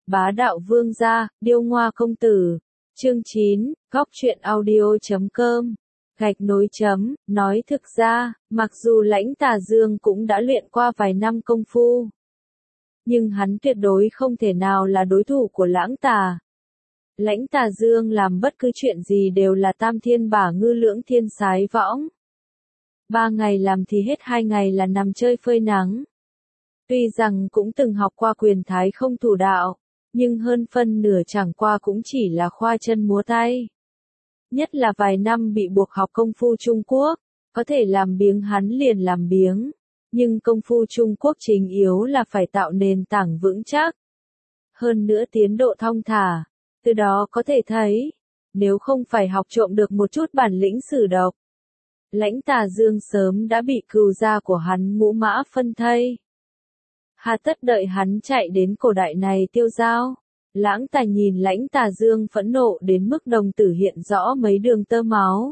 Bá đạo vương gia, điêu ngoa công tử. Chương 9, góc truyện audio.com. Gạch nối chấm, nói thực ra, mặc dù Lãnh Tà Dương cũng đã luyện qua vài năm công phu, nhưng hắn tuyệt đối không thể nào là đối thủ của Lãng Tà. Lãnh Tà Dương làm bất cứ chuyện gì đều là tam thiên bả ngư lưỡng thiên sái võng. 3 ngày làm thì hết, 2 ngày là nằm chơi phơi nắng. Tuy rằng cũng từng học qua quyền thái không thủ đạo, nhưng hơn phân nửa chẳng qua cũng chỉ là khoa chân múa tay. Nhất là vài năm bị buộc học công phu Trung Quốc, có thể làm biếng hắn liền làm biếng. Nhưng công phu Trung Quốc chính yếu là phải tạo nền tảng vững chắc. Hơn nữa tiến độ thong thả, từ đó có thể thấy, nếu không phải học trộm được một chút bản lĩnh sử độc, Lãnh Tà Dương sớm đã bị cừu gia của hắn ngũ mã phân thây. Hà tất đợi hắn chạy đến cổ đại này tiêu dao. Lãng Tà nhìn Lãnh Tà Dương phẫn nộ đến mức đồng tử hiện rõ mấy đường tơ máu.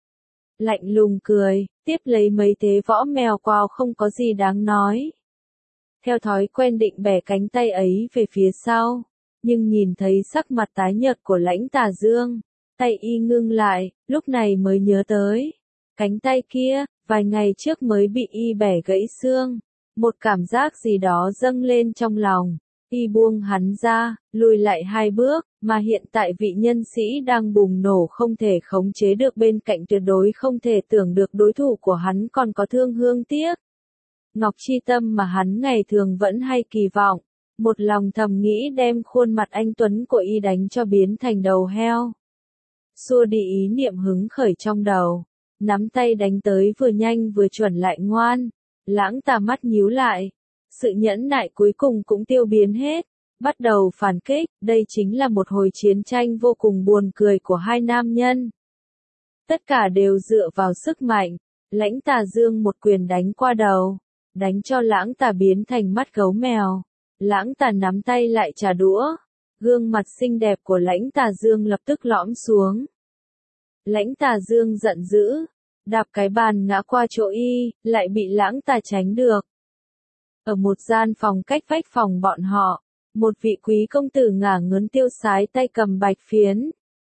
Lạnh lùng cười, tiếp lấy mấy thế võ mèo quào không có gì đáng nói. Theo thói quen định bẻ cánh tay ấy về phía sau, nhưng nhìn thấy sắc mặt tái nhợt của Lãnh Tà Dương, tay y ngưng lại, lúc này mới nhớ tới. Cánh tay kia, vài ngày trước mới bị y bẻ gãy xương. Một cảm giác gì đó dâng lên trong lòng, y buông hắn ra, lùi lại 2 bước, mà hiện tại vị nhân sĩ đang bùng nổ không thể khống chế được bên cạnh tuyệt đối không thể tưởng được đối thủ của hắn còn có thương hương tiếc. Ngọc Chi Tâm mà hắn ngày thường vẫn hay kỳ vọng, một lòng thầm nghĩ đem khuôn mặt anh tuấn của y đánh cho biến thành đầu heo. Xua đi ý niệm hứng khởi trong đầu, nắm tay đánh tới vừa nhanh vừa chuẩn lại ngoan. Lãng Tà mắt nhíu lại, sự nhẫn nại cuối cùng cũng tiêu biến hết, bắt đầu phản kích, đây chính là một hồi chiến tranh vô cùng buồn cười của hai nam nhân. Tất cả đều dựa vào sức mạnh, Lãnh Tà Dương một quyền đánh qua đầu, đánh cho Lãng Tà biến thành mắt gấu mèo. Lãng Tà nắm tay lại trả đũa, gương mặt xinh đẹp của Lãnh Tà Dương lập tức lõm xuống. Lãnh Tà Dương giận dữ, đạp cái bàn ngã qua chỗ y, lại bị Lãng Tà tránh được. Ở một gian phòng cách vách phòng bọn họ, một vị quý công tử ngả ngớn tiêu sái tay cầm bạch phiến.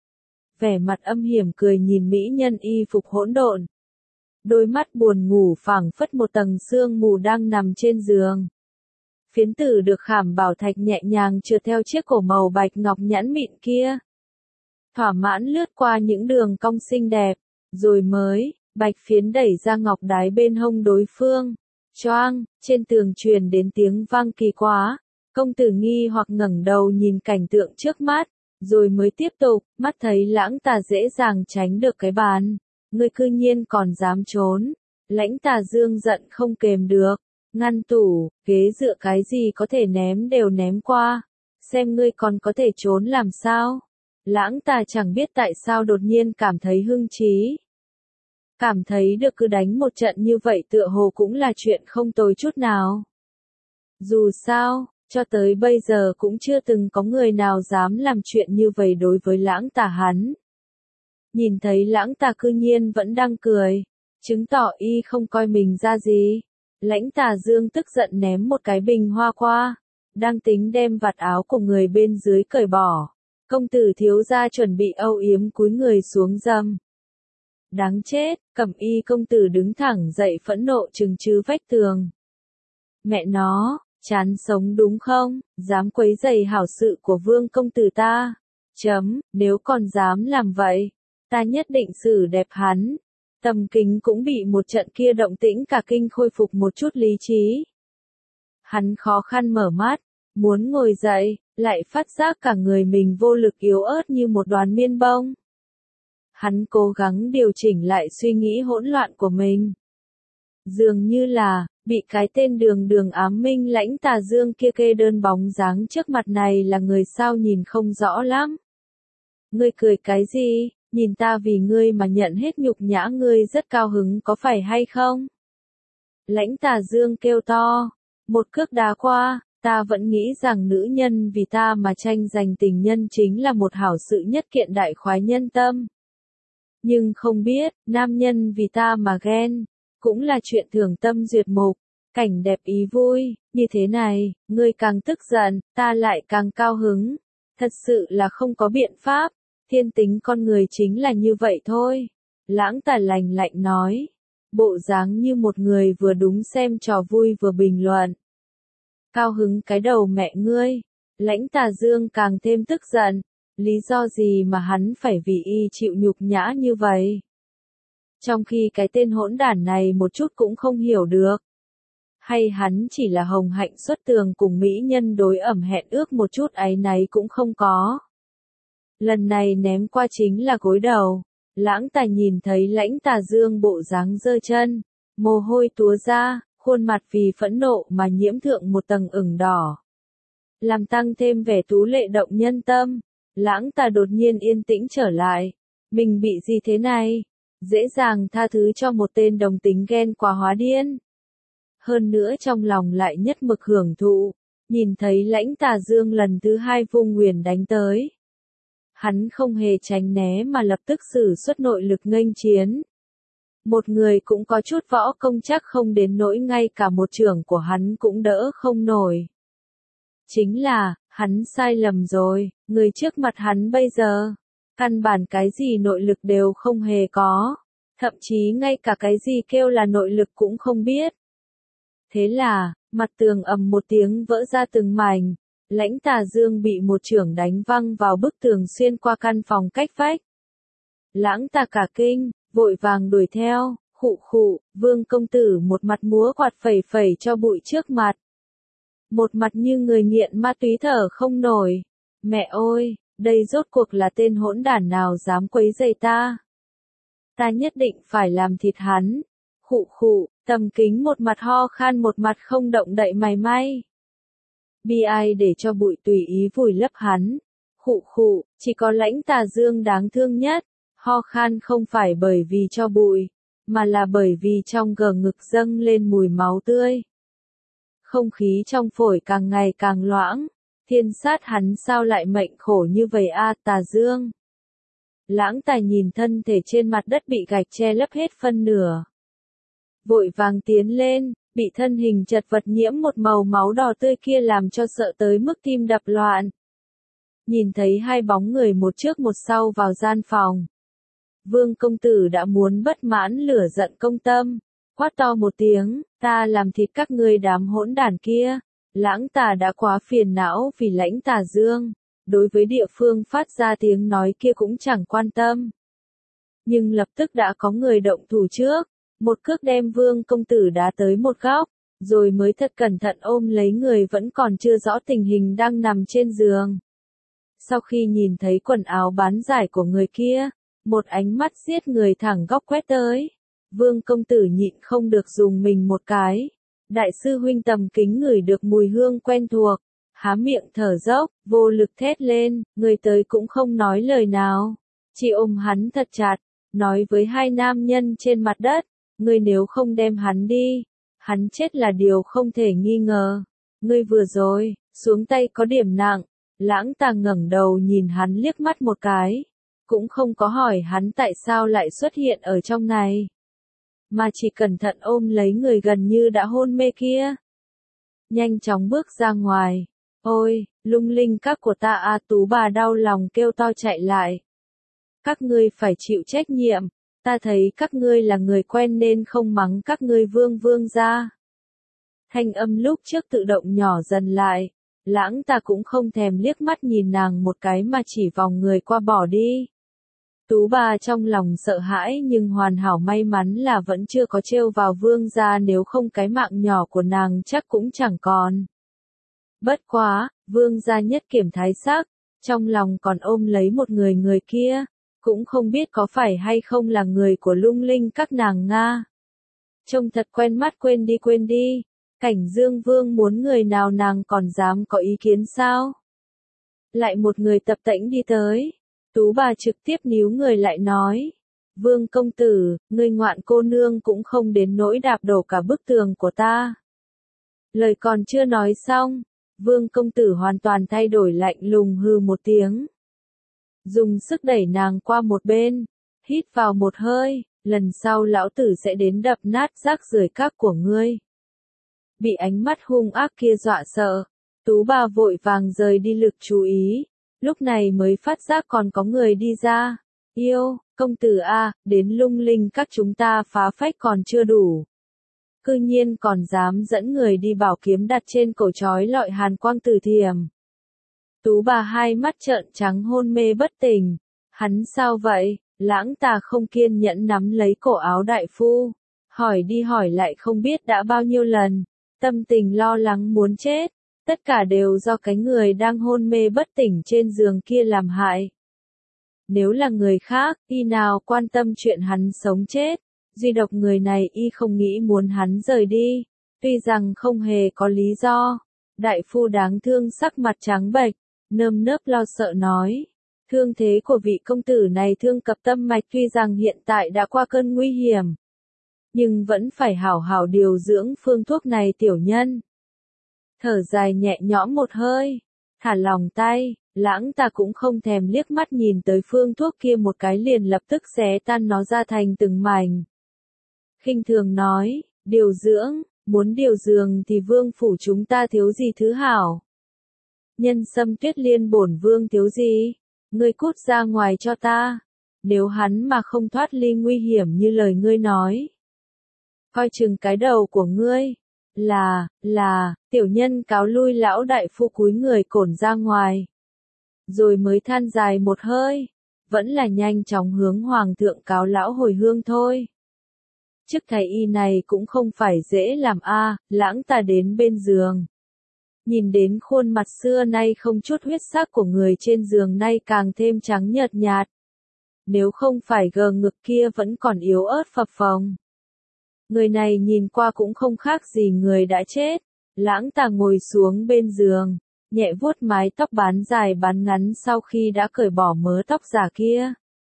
Vẻ mặt âm hiểm cười nhìn mỹ nhân y phục hỗn độn. Đôi mắt buồn ngủ phảng phất một tầng sương mù đang nằm trên giường. Phiến tử được khảm bảo thạch nhẹ nhàng trượt theo chiếc cổ màu bạch ngọc nhẵn mịn kia. Thỏa mãn lướt qua những đường cong xinh đẹp, rồi mới, bạch phiến đẩy ra ngọc đái bên hông đối phương. Choang, trên tường truyền đến tiếng vang kỳ quá. Công tử nghi hoặc ngẩng đầu nhìn cảnh tượng trước mắt, rồi mới tiếp tục, mắt thấy Lãng Tà dễ dàng tránh được cái bàn. Ngươi cư nhiên còn dám trốn. Lãnh Tà Dương giận không kềm được, ngăn tủ, ghế dựa cái gì có thể ném đều ném qua. Xem ngươi còn có thể trốn làm sao. Lãng Tà chẳng biết tại sao đột nhiên cảm thấy hưng trí. Cảm thấy được cứ đánh một trận như vậy tựa hồ cũng là chuyện không tồi chút nào. Dù sao, cho tới bây giờ cũng chưa từng có người nào dám làm chuyện như vậy đối với Lãng Tà hắn. Nhìn thấy Lãng Tà cư nhiên vẫn đang cười, chứng tỏ y không coi mình ra gì. Lãnh Tà Dương tức giận ném một cái bình hoa qua, đang tính đem vạt áo của người bên dưới cởi bỏ. Công tử thiếu gia chuẩn bị âu yếm cúi người xuống dâm. Đáng chết, Cẩm Y công tử đứng thẳng dậy phẫn nộ trừng trừ vách tường. Mẹ nó, chán sống đúng không, dám quấy rầy hảo sự của vương công tử ta. Nếu còn dám làm vậy, ta nhất định xử đẹp hắn. Tầm Kính cũng bị một trận kia động tĩnh cả kinh khôi phục một chút lý trí. Hắn khó khăn mở mắt, muốn ngồi dậy, lại phát giác cả người mình vô lực yếu ớt như một đoàn miên bông. Hắn cố gắng điều chỉnh lại suy nghĩ hỗn loạn của mình. Dường như là, bị cái tên đường ám minh Lãnh Tà Dương kia kê đơn bóng dáng trước mặt này là người sao nhìn không rõ lắm. Ngươi cười cái gì, nhìn ta vì ngươi mà nhận hết nhục nhã ngươi rất cao hứng có phải hay không? Lãnh Tà Dương kêu to, một cước đá qua, ta vẫn nghĩ rằng nữ nhân vì ta mà tranh giành tình nhân chính là một hảo sự nhất kiện đại khoái nhân tâm. Nhưng không biết, nam nhân vì ta mà ghen, cũng là chuyện thường tâm duyệt mục. Cảnh đẹp ý vui, như thế này, ngươi càng tức giận, ta lại càng cao hứng. Thật sự là không có biện pháp, thiên tính con người chính là như vậy thôi. Lãng Tà lạnh lạnh nói, bộ dáng như một người vừa đúng xem trò vui vừa bình luận. Cao hứng cái đầu mẹ ngươi. Lãnh Tà Dương càng thêm tức giận, lý do gì mà hắn phải vì y chịu nhục nhã như vậy? Trong khi cái tên hỗn đản này một chút cũng không hiểu được. Hay hắn chỉ là hồng hạnh xuất tường cùng mỹ nhân đối ẩm hẹn ước một chút áy náy cũng không có. Lần này ném qua chính là gối đầu. Lãng Tà nhìn thấy Lãnh Tà Dương bộ dáng giơ chân, mồ hôi túa ra, khuôn mặt vì phẫn nộ mà nhiễm thượng một tầng ửng đỏ. Làm tăng thêm vẻ tú lệ động nhân tâm, Lãng Tà đột nhiên yên tĩnh trở lại. Mình bị gì thế này? Dễ dàng tha thứ cho một tên đồng tính ghen quá hóa điên. Hơn nữa trong lòng lại nhất mực hưởng thụ, nhìn thấy Lãnh Tà Dương lần thứ hai vung nguyền đánh tới. Hắn không hề tránh né mà lập tức sử xuất nội lực nghênh chiến. Một người cũng có chút võ công chắc không đến nỗi ngay cả một trưởng của hắn cũng đỡ không nổi. Chính là, hắn sai lầm rồi, người trước mặt hắn bây giờ, căn bản cái gì nội lực đều không hề có, thậm chí ngay cả cái gì kêu là nội lực cũng không biết. Thế là, mặt tường ầm một tiếng vỡ ra từng mảnh, Lãnh Tà Dương bị một chưởng đánh văng vào bức tường xuyên qua căn phòng cách vách. Lãng Tà cả kinh, vội vàng đuổi theo, khụ khụ, Vương công tử một mặt múa quạt phẩy phẩy cho bụi trước mặt. Một mặt như người nghiện ma túy thở không nổi. Mẹ ơi, đây rốt cuộc là tên hỗn đản nào dám quấy rầy ta? Ta nhất định phải làm thịt hắn. Khụ khụ, Tầm Kính một mặt ho khan một mặt không động đậy mày may. Bi ai để cho bụi tùy ý vùi lấp hắn. Khụ khụ, chỉ có Lãnh Tà Dương đáng thương nhất. Ho khan không phải bởi vì cho bụi, mà là bởi vì trong gờ ngực dâng lên mùi máu tươi. Không khí trong phổi càng ngày càng loãng. Thiên sát hắn sao lại mệnh khổ như vậy a Tà Dương? Lãng Tà nhìn thân thể trên mặt đất bị gạch che lấp hết phân nửa. Vội vàng tiến lên, bị thân hình chật vật nhiễm một màu máu đỏ tươi kia làm cho sợ tới mức tim đập loạn. Nhìn thấy hai bóng người một trước một sau vào gian phòng. Vương công tử đã muốn bất mãn lửa giận công tâm, quát to một tiếng, ta làm thịt các ngươi đám hỗn đản kia. Lãng Tà đã quá phiền não vì Lãnh Tà Dương, đối với địa phương phát ra tiếng nói kia cũng chẳng quan tâm. Nhưng lập tức đã có người động thủ trước, một cước đem Vương công tử đá tới một góc, rồi mới thật cẩn thận ôm lấy người vẫn còn chưa rõ tình hình đang nằm trên giường. Sau khi nhìn thấy quần áo bán giải của người kia, một ánh mắt giết người thẳng góc quét tới. Vương công tử nhịn không được dùng mình một cái. Đại sư huynh Tầm Kính ngửi được mùi hương quen thuộc, há miệng thở dốc, vô lực thét lên, người tới cũng không nói lời nào, chỉ ôm hắn thật chặt, nói với hai nam nhân trên mặt đất, ngươi nếu không đem hắn đi, hắn chết là điều không thể nghi ngờ. Ngươi vừa rồi, xuống tay có điểm nặng. Lãng Tà ngẩng đầu nhìn hắn liếc mắt một cái, cũng không có hỏi hắn tại sao lại xuất hiện ở trong này, mà chỉ cẩn thận ôm lấy người gần như đã hôn mê kia. Nhanh chóng bước ra ngoài. Ôi, Lung Linh các của ta a Tú bà đau lòng kêu to chạy lại. Các ngươi phải chịu trách nhiệm, ta thấy các ngươi là người quen nên không mắng các ngươi vương ra. Thanh âm lúc trước tự động nhỏ dần lại, Lãng Tà cũng không thèm liếc mắt nhìn nàng một cái mà chỉ vòng người qua bỏ đi. Tú bà trong lòng sợ hãi nhưng hoàn hảo may mắn là vẫn chưa có trêu vào vương gia, nếu không cái mạng nhỏ của nàng chắc cũng chẳng còn. Bất quá, vương gia nhất kiểm thái sắc, trong lòng còn ôm lấy một người kia, cũng không biết có phải hay không là người của Lung Linh các nàng Nga. Trông thật quen mắt, quên đi, Cảnh Dương Vương muốn người nào nàng còn dám có ý kiến sao? Lại một người tập tễnh đi tới. Tú bà trực tiếp níu người lại nói, Vương công tử, ngươi ngoạn cô nương cũng không đến nỗi đạp đổ cả bức tường của ta. Lời còn chưa nói xong, Vương công tử hoàn toàn thay đổi, lạnh lùng hừ một tiếng. Dùng sức đẩy nàng qua một bên, hít vào một hơi, lần sau lão tử sẽ đến đập nát rác rưởi các của ngươi. bị ánh mắt hung ác kia dọa sợ. Tú bà vội vàng rời đi lực chú ý, lúc này mới phát giác còn có người đi ra. Yêu, công tử a, đến Lung Linh các chúng ta phá phách còn chưa đủ. Cư nhiên còn dám dẫn người đi bảo kiếm đặt trên cổ trói lọi hàn quang tử thiềm. Tú bà hai mắt trợn trắng hôn mê bất tỉnh. Hắn sao vậy? Lãng Tà không kiên nhẫn nắm lấy cổ áo đại phu. Hỏi đi hỏi lại không biết đã bao nhiêu lần. Tâm tình lo lắng muốn chết. Tất cả đều do cái người đang hôn mê bất tỉnh trên giường kia làm hại. Nếu là người khác, y nào quan tâm chuyện hắn sống chết. Duy độc người này y không nghĩ muốn hắn rời đi. Tuy rằng không hề có lý do. Đại phu đáng thương sắc mặt trắng bệch, nơm nớp lo sợ nói. Thương thế của vị công tử này thương cập tâm mạch, tuy rằng hiện tại đã qua cơn nguy hiểm. Nhưng vẫn phải hảo hảo điều dưỡng phương thuốc này tiểu nhân. Thở dài nhẹ nhõm một hơi, thả lòng tay, Lãng Tà cũng không thèm liếc mắt nhìn tới phương thuốc kia một cái liền lập tức xé tan nó ra thành từng mảnh. Khinh thường nói, điều dưỡng, muốn điều dưỡng thì vương phủ chúng ta thiếu gì thứ hảo. Nhân Sâm Tuyết Liên bổn vương thiếu gì, ngươi cút ra ngoài cho ta, nếu hắn mà không thoát ly nguy hiểm như lời ngươi nói. Coi chừng cái đầu của ngươi, là, tiểu nhân cáo lui. Lão đại phu cúi người cổn ra ngoài. Rồi mới than dài một hơi, vẫn là nhanh chóng hướng hoàng thượng cáo lão hồi hương thôi. Chức thái y này cũng không phải dễ làm a. Lãng Tà đến bên giường. Nhìn đến khuôn mặt xưa nay không chút huyết sắc của người trên giường nay càng thêm trắng nhợt nhạt. Nếu không phải gờ ngực kia vẫn còn yếu ớt phập phồng. Người này nhìn qua cũng không khác gì người đã chết. Lãng Tà ngồi xuống bên giường, nhẹ vuốt mái tóc bán dài bán ngắn sau khi đã cởi bỏ mớ tóc giả kia.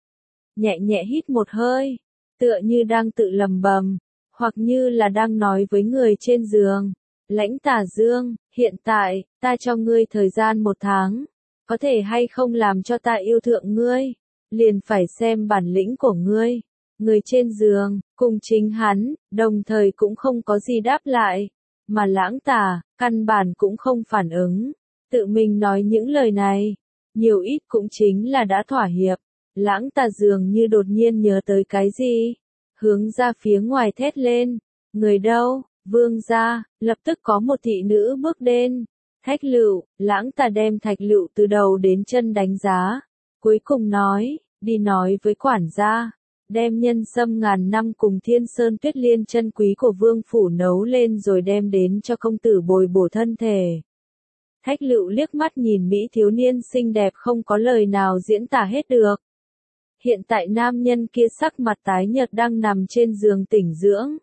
Nhẹ nhẹ hít một hơi, tựa như đang tự lầm bầm, hoặc như là đang nói với người trên giường. Lãnh Tà Dương, hiện tại, ta cho ngươi thời gian 1 tháng, có thể hay không làm cho ta yêu thượng ngươi, liền phải xem bản lĩnh của ngươi. Người trên giường, cùng chính hắn, đồng thời cũng không có gì đáp lại, mà Lãng Tà, căn bản cũng không phản ứng, tự mình nói những lời này, nhiều ít cũng chính là đã thỏa hiệp. Lãng Tà dường như đột nhiên nhớ tới cái gì, hướng ra phía ngoài thét lên, người đâu? Vương gia, lập tức có một thị nữ bước đến. Thạch Lựu, Lãng Tà đem Thạch Lựu từ đầu đến chân đánh giá, cuối cùng nói, đi nói với quản gia, đem nhân sâm ngàn năm cùng Thiên Sơn Tuyết Liên chân quý của vương phủ nấu lên rồi đem đến cho công tử bồi bổ thân thể. Thạch Lựu liếc mắt nhìn mỹ thiếu niên xinh đẹp không có lời nào diễn tả hết được. Hiện tại nam nhân kia sắc mặt tái nhợt đang nằm trên giường tỉnh dưỡng.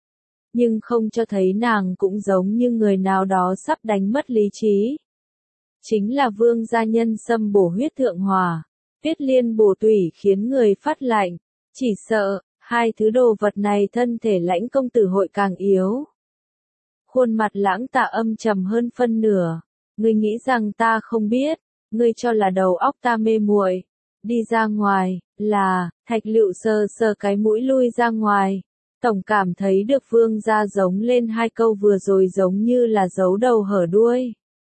Nhưng không cho thấy nàng cũng giống như người nào đó sắp đánh mất lý trí. Chính là vương gia nhân sâm bổ huyết thượng hỏa, Tuyết Liên bổ tủy khiến người phát lạnh, chỉ sợ, hai thứ đồ vật này thân thể Lãnh công tử hội càng yếu. Khuôn mặt Lãng Tà âm trầm hơn phân nửa, ngươi nghĩ rằng ta không biết, ngươi cho là đầu óc ta mê muội. Đi ra ngoài, Thạch Lựu sờ sờ cái mũi lui ra ngoài. Tổng cảm thấy được vương gia giống lên 2 câu vừa rồi giống như là giấu đầu hở đuôi.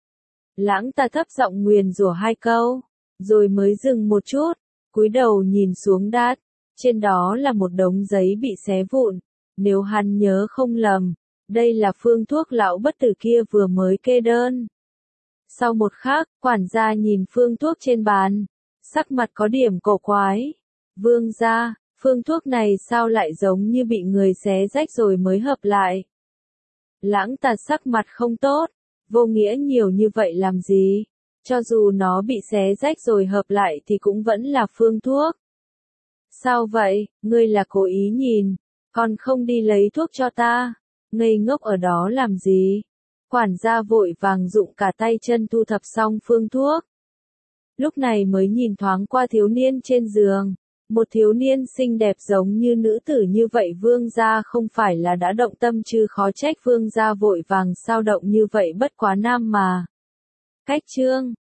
Lãng Tà thấp giọng nguyền rủa 2 câu, rồi mới dừng một chút, cúi đầu nhìn xuống đát, trên đó là một đống giấy bị xé vụn, nếu hắn nhớ không lầm, đây là phương thuốc lão bất tử kia vừa mới kê đơn. Sau một khắc, quản gia nhìn phương thuốc trên bàn, sắc mặt có điểm cổ quái. Vương gia, phương thuốc này sao lại giống như bị người xé rách rồi mới hợp lại? Lãng Tà sắc mặt không tốt, vô nghĩa nhiều như vậy làm gì? Cho dù nó bị xé rách rồi hợp lại thì cũng vẫn là phương thuốc. Sao vậy, ngươi là cố ý nhìn, còn không đi lấy thuốc cho ta? Ngây ngốc ở đó làm gì? Quản gia vội vàng dụng cả tay chân thu thập xong phương thuốc. Lúc này mới nhìn thoáng qua thiếu niên trên giường. Một thiếu niên xinh đẹp giống như nữ tử như vậy vương gia không phải là đã động tâm chứ, khó trách vương gia vội vàng sao động như vậy, bất quá nam mà. Cách chương